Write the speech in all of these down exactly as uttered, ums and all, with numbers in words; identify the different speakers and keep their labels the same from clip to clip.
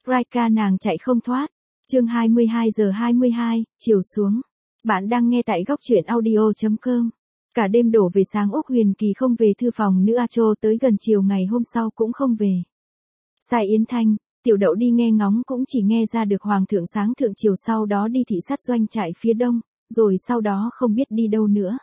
Speaker 1: Raika nàng chạy không thoát. Chương hai mươi hai giờ hai mươi hai, chiều xuống. Bạn đang nghe tại góc truyện audio chấm com. Cả đêm đổ về sáng Úc Huyền Kỳ không về thư phòng nữ A Chô tới gần chiều ngày hôm sau cũng không về. Sai Yến Thanh, Tiểu Đậu đi nghe ngóng cũng chỉ nghe ra được Hoàng thượng sáng thượng chiều sau đó đi thị sát doanh trại phía đông, rồi sau đó không biết đi đâu nữa.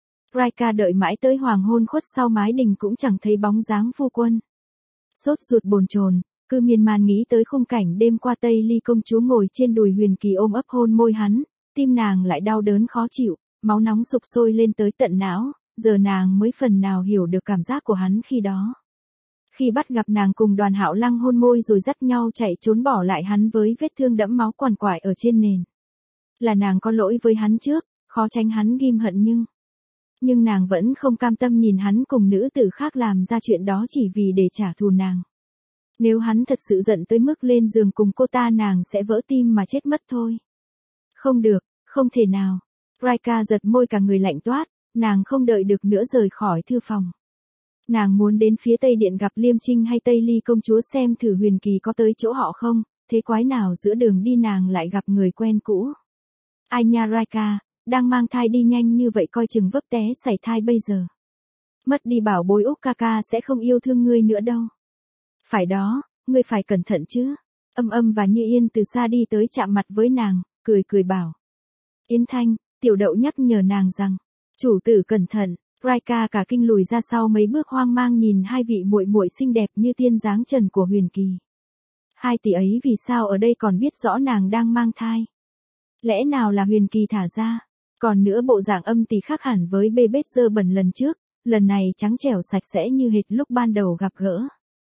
Speaker 1: Raika đợi mãi tới hoàng hôn khuất sau mái đình cũng chẳng thấy bóng dáng phu quân. Sốt ruột bồn chồn, cứ miên man nghĩ tới khung cảnh đêm qua Tây Ly công chúa ngồi trên đùi Huyền Kỳ ôm ấp hôn môi hắn, tim nàng lại đau đớn khó chịu, máu nóng sục sôi lên tới tận não, giờ nàng mới phần nào hiểu được cảm giác của hắn khi đó. Khi bắt gặp nàng cùng Đoàn Hạo Lăng hôn môi rồi dắt nhau chạy trốn bỏ lại hắn với vết thương đẫm máu quằn quại ở trên nền. Là nàng có lỗi với hắn trước, khó tránh hắn ghim hận nhưng... Nhưng nàng vẫn không cam tâm nhìn hắn cùng nữ tử khác làm ra chuyện đó chỉ vì để trả thù nàng. Nếu hắn thật sự giận tới mức lên giường cùng cô ta nàng sẽ vỡ tim mà chết mất thôi. Không được, không thể nào. Raika giật môi cả người lạnh toát, nàng không đợi được nữa rời khỏi thư phòng. Nàng muốn đến phía Tây Điện gặp Liêm Trinh hay Tây Ly công chúa xem thử Huyền Kỳ có tới chỗ họ không, thế quái nào giữa đường đi nàng lại gặp người quen cũ. Ai nha Raika, đang mang thai đi nhanh như vậy coi chừng vấp té sảy thai bây giờ. Mất đi bảo bối Úc ca ca sẽ không yêu thương ngươi nữa đâu. Phải đó, ngươi phải cẩn thận chứ. Âm Âm và Như Yên từ xa đi tới chạm mặt với nàng, cười cười bảo. Yến Thanh, Tiểu Đậu nhắc nhở nàng rằng, chủ tử cẩn thận. Raika cả kinh lùi ra sau mấy bước hoang mang nhìn hai vị muội muội xinh đẹp như tiên dáng trần của Huyền Kỳ. Hai tỷ ấy vì sao ở đây còn biết rõ nàng đang mang thai? Lẽ nào là Huyền Kỳ thả ra? Còn nữa bộ dạng Âm tỷ khác hẳn với bê bết dơ bẩn lần trước, lần này trắng trẻo sạch sẽ như hệt lúc ban đầu gặp gỡ.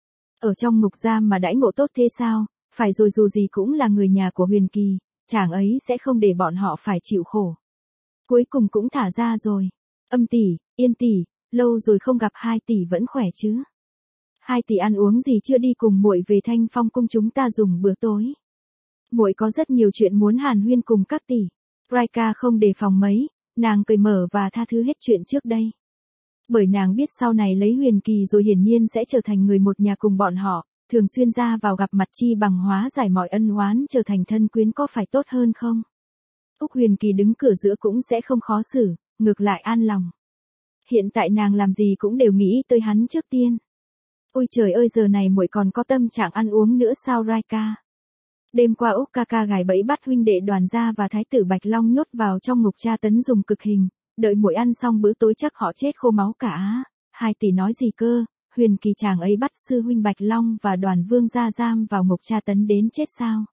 Speaker 1: Ở trong ngục giam mà đãi ngộ tốt thế sao? Phải rồi, dù gì cũng là người nhà của Huyền Kỳ, chàng ấy sẽ không để bọn họ phải chịu khổ. Cuối cùng cũng thả ra rồi. Âm tỷ, Yên tỷ, lâu rồi không gặp, hai tỷ vẫn khỏe chứ? Hai tỷ ăn uống gì chưa, đi cùng muội về Thanh Phong cung chúng ta dùng bữa tối. Muội có rất nhiều chuyện muốn hàn huyên cùng các tỷ. Raika không đề phòng mấy, nàng cười mở và tha thứ hết chuyện trước đây. Bởi nàng biết sau này lấy Huyền Kỳ rồi hiển nhiên sẽ trở thành người một nhà cùng bọn họ, thường xuyên ra vào gặp mặt chi bằng hóa giải mọi ân oán, trở thành thân quyến có phải tốt hơn không? Úc Huyền Kỳ đứng cửa giữa cũng sẽ không khó xử, ngược lại an lòng. Hiện tại nàng làm gì cũng đều nghĩ tới hắn trước tiên. Ôi trời ơi, giờ này muội còn có tâm trạng ăn uống nữa sao Raika? Đêm qua Úc ca ca gài bẫy bắt huynh đệ Đoàn gia và thái tử Bạch Long nhốt vào trong ngục tra tấn dùng cực hình, đợi muội ăn xong bữa tối chắc họ chết khô máu cả. Hai tỷ nói gì cơ? Huyền Kỳ chàng ấy bắt sư huynh Bạch Long và Đoàn vương gia giam vào ngục tra tấn đến chết sao?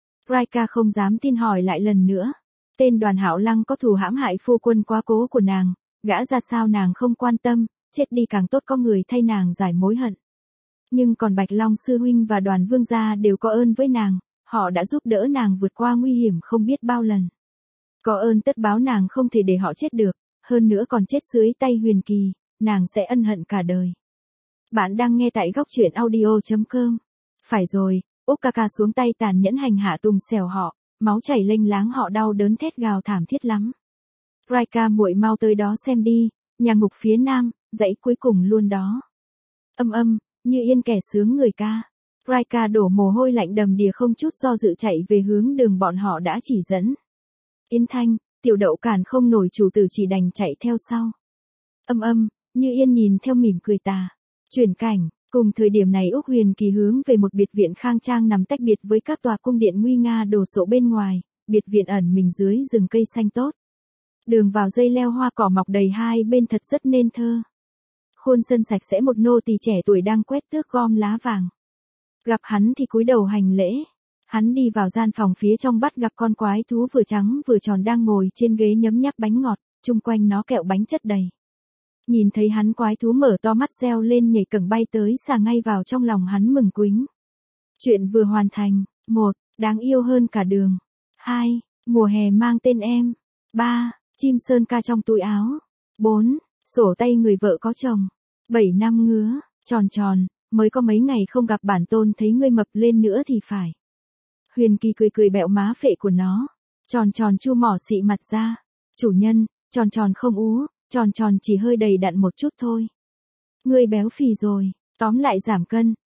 Speaker 1: Raika không dám tin hỏi lại lần nữa. Tên Đoàn Hạo Lăng có thù hãm hại phu quân quá cố của nàng, gã ra sao nàng không quan tâm, chết đi càng tốt, có người thay nàng giải mối hận. Nhưng còn Bạch Long sư huynh và Đoàn vương gia đều có ơn với nàng, họ đã giúp đỡ nàng vượt qua nguy hiểm không biết bao lần. Có ơn tất báo, nàng không thể để họ chết được, hơn nữa còn chết dưới tay Huyền Kỳ, nàng sẽ ân hận cả đời. Bạn đang nghe tại góc truyện audio chấm com. Phải rồi, Úc ca ca xuống tay tàn nhẫn hành hạ tùng xẻo họ, máu chảy lênh láng, họ đau đớn thét gào thảm thiết lắm. Raika muội mau tới đó xem đi, nhà ngục phía nam, dãy cuối cùng luôn đó. Âm Âm, Như Yên kẻ sướng người ca. Raika đổ mồ hôi lạnh đầm đìa không chút do dự chạy về hướng đường bọn họ đã chỉ dẫn. Yến Thanh, Tiểu Đậu cản không nổi, chủ tử chỉ đành chạy theo sau. Âm Âm, Như Yên nhìn theo mỉm cười tà. Chuyển cảnh, cùng thời điểm này Úc Huyền Kỳ hướng về một biệt viện khang trang nằm tách biệt với các tòa cung điện nguy nga đồ sộ bên ngoài, biệt viện ẩn mình dưới rừng cây xanh tốt. Đường vào dây leo hoa cỏ mọc đầy hai bên thật rất nên thơ. Khuôn sân sạch sẽ, một nô tỳ trẻ tuổi đang quét tước gom lá vàng. Gặp hắn thì cúi đầu hành lễ. Hắn đi vào gian phòng phía trong bắt gặp con quái thú vừa trắng vừa tròn đang ngồi trên ghế nhấm nháp bánh ngọt, chung quanh nó kẹo bánh chất đầy. Nhìn thấy hắn, quái thú mở to mắt reo lên nhảy cẫng bay tới xà ngay vào trong lòng hắn mừng quính. Chuyện vừa hoàn thành. Một, đáng yêu hơn cả đường. Hai, mùa hè mang tên em. Ba, chim sơn ca trong túi áo. Bốn, sổ tay người vợ có chồng. Bảy, năm ngứa, tròn tròn, mới có mấy ngày không gặp, bản tôn thấy ngươi mập lên nữa thì phải. Huyền Kỳ cười cười bẹo má phệ của nó. Tròn tròn chu mỏ xị mặt ra. Chủ nhân, tròn tròn không ú, tròn tròn chỉ hơi đầy đặn một chút thôi. Ngươi béo phì rồi, tóm lại giảm cân,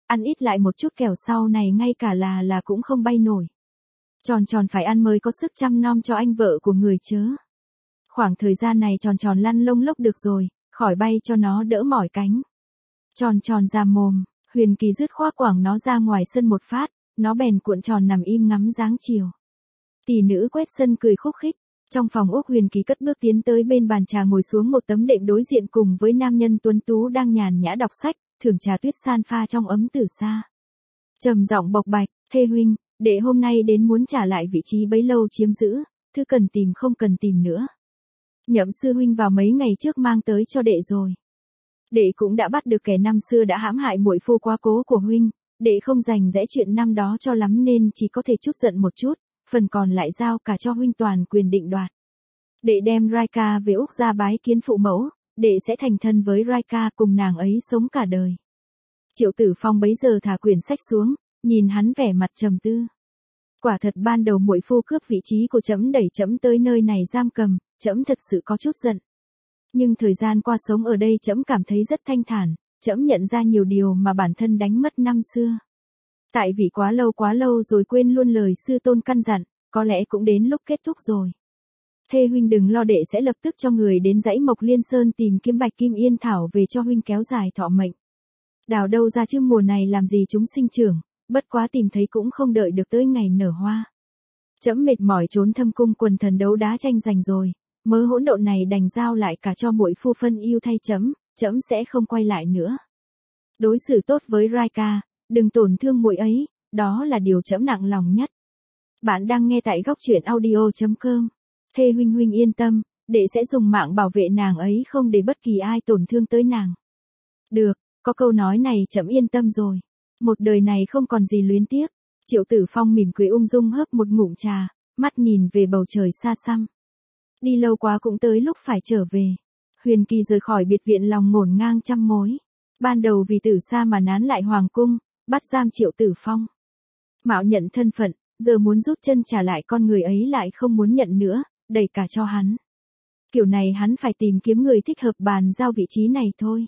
Speaker 1: ăn ít lại một chút kẻo sau này ngay cả là là cũng không bay nổi. Tròn tròn phải ăn mới có sức chăm nom cho anh vợ của người chớ. Khoảng thời gian này tròn tròn lăn lông lốc được rồi, khỏi bay cho nó đỡ mỏi cánh. Tròn tròn ra mồm, Huyền Kỳ dứt khoác quẳng nó ra ngoài sân một phát, nó bèn cuộn tròn nằm im ngắm dáng chiều. Tỷ nữ quét sân cười khúc khích, trong phòng ốc Huyền Kỳ cất bước tiến tới bên bàn trà ngồi xuống một tấm đệm đối diện cùng với nam nhân tuấn tú đang nhàn nhã đọc sách, thưởng trà tuyết san pha trong ấm từ xa. Trầm giọng bộc bạch, thê huynh, đệ hôm nay đến muốn trả lại vị trí bấy lâu chiếm giữ, thứ cần tìm không cần tìm nữa. Nhậm sư huynh vào mấy ngày trước mang tới cho đệ rồi. Đệ cũng đã bắt được kẻ năm xưa đã hãm hại muội phu quá cố của huynh, đệ không dành dẽ chuyện năm đó cho lắm nên chỉ có thể chút giận một chút, phần còn lại giao cả cho huynh toàn quyền định đoạt. Đệ đem Raika về Úc ra bái kiến phụ mẫu, đệ sẽ thành thân với Raika cùng nàng ấy sống cả đời. Triệu Tử Phong bấy giờ thả quyển sách xuống, nhìn hắn vẻ mặt trầm tư. Quả thật ban đầu muội phu cướp vị trí của trẫm đẩy trẫm tới nơi này giam cầm, trẫm thật sự có chút giận. Nhưng thời gian qua sống ở đây trẫm cảm thấy rất thanh thản, trẫm nhận ra nhiều điều mà bản thân đánh mất năm xưa. Tại vì quá lâu quá lâu rồi quên luôn lời sư tôn căn dặn, có lẽ cũng đến lúc kết thúc rồi. Thê huynh đừng lo, đệ sẽ lập tức cho người đến dãy Mộc Liên Sơn tìm kiếm Bạch Kim Yên Thảo về cho huynh kéo dài thọ mệnh. Đào đâu ra chứ mùa này làm gì chúng sinh trưởng, bất quá tìm thấy cũng không đợi được tới ngày nở hoa. Trẫm mệt mỏi trốn thâm cung quần thần đấu đá tranh giành rồi, mớ hỗn độn này đành giao lại cả cho muội phu phân yêu thay trẫm, trẫm sẽ không quay lại nữa. Đối xử tốt với Raika, đừng tổn thương muội ấy, đó là điều trẫm nặng lòng nhất. Bạn đang nghe tại góc truyện audio chấm com. Thê huynh huynh yên tâm, đệ sẽ dùng mạng bảo vệ nàng ấy không để bất kỳ ai tổn thương tới nàng. Được, có câu nói này trẫm yên tâm rồi. Một đời này không còn gì luyến tiếc. Triệu Tử Phong mỉm cười ung dung hớp một ngụm trà, mắt nhìn về bầu trời xa xăm. Đi lâu quá cũng tới lúc phải trở về. Huyền Kỳ rời khỏi biệt viện lòng ngổn ngang trăm mối. Ban đầu vì Tử Sa mà nán lại hoàng cung, bắt giam Triệu Tử Phong. Mạo nhận thân phận, giờ muốn rút chân trả lại con người ấy lại không muốn nhận nữa, đẩy cả cho hắn. Kiểu này hắn phải tìm kiếm người thích hợp bàn giao vị trí này thôi.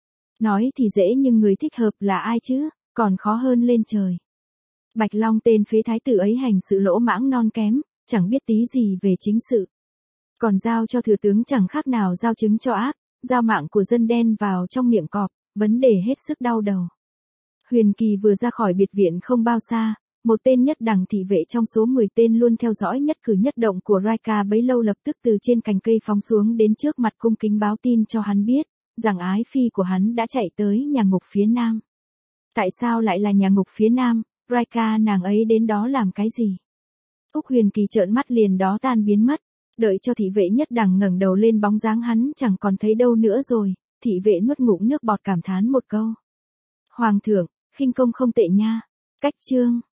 Speaker 1: Nói thì dễ nhưng người thích hợp là ai chứ, còn khó hơn lên trời. Bạch Long tên phế thái tử ấy hành sự lỗ mãng non kém, chẳng biết tí gì về chính sự. Còn giao cho thừa tướng chẳng khác nào giao trứng cho ác, giao mạng của dân đen vào trong miệng cọp, vấn đề hết sức đau đầu. Huyền Kỳ vừa ra khỏi biệt viện không bao xa, một tên nhất đẳng thị vệ trong số mười tên luôn theo dõi nhất cử nhất động của Raika bấy lâu lập tức từ trên cành cây phóng xuống đến trước mặt cung kính báo tin cho hắn biết, rằng ái phi của hắn đã chạy tới nhà ngục phía nam. Tại sao lại là nhà ngục phía nam, Raika nàng ấy đến đó làm cái gì? Úc Huyền Kỳ trợn mắt liền đó tan biến mất, đợi cho thị vệ nhất đẳng ngẩng đầu lên bóng dáng hắn chẳng còn thấy đâu nữa rồi, thị vệ nuốt ngụm nước bọt cảm thán một câu. Hoàng thượng, khinh công không tệ nha. Cách chương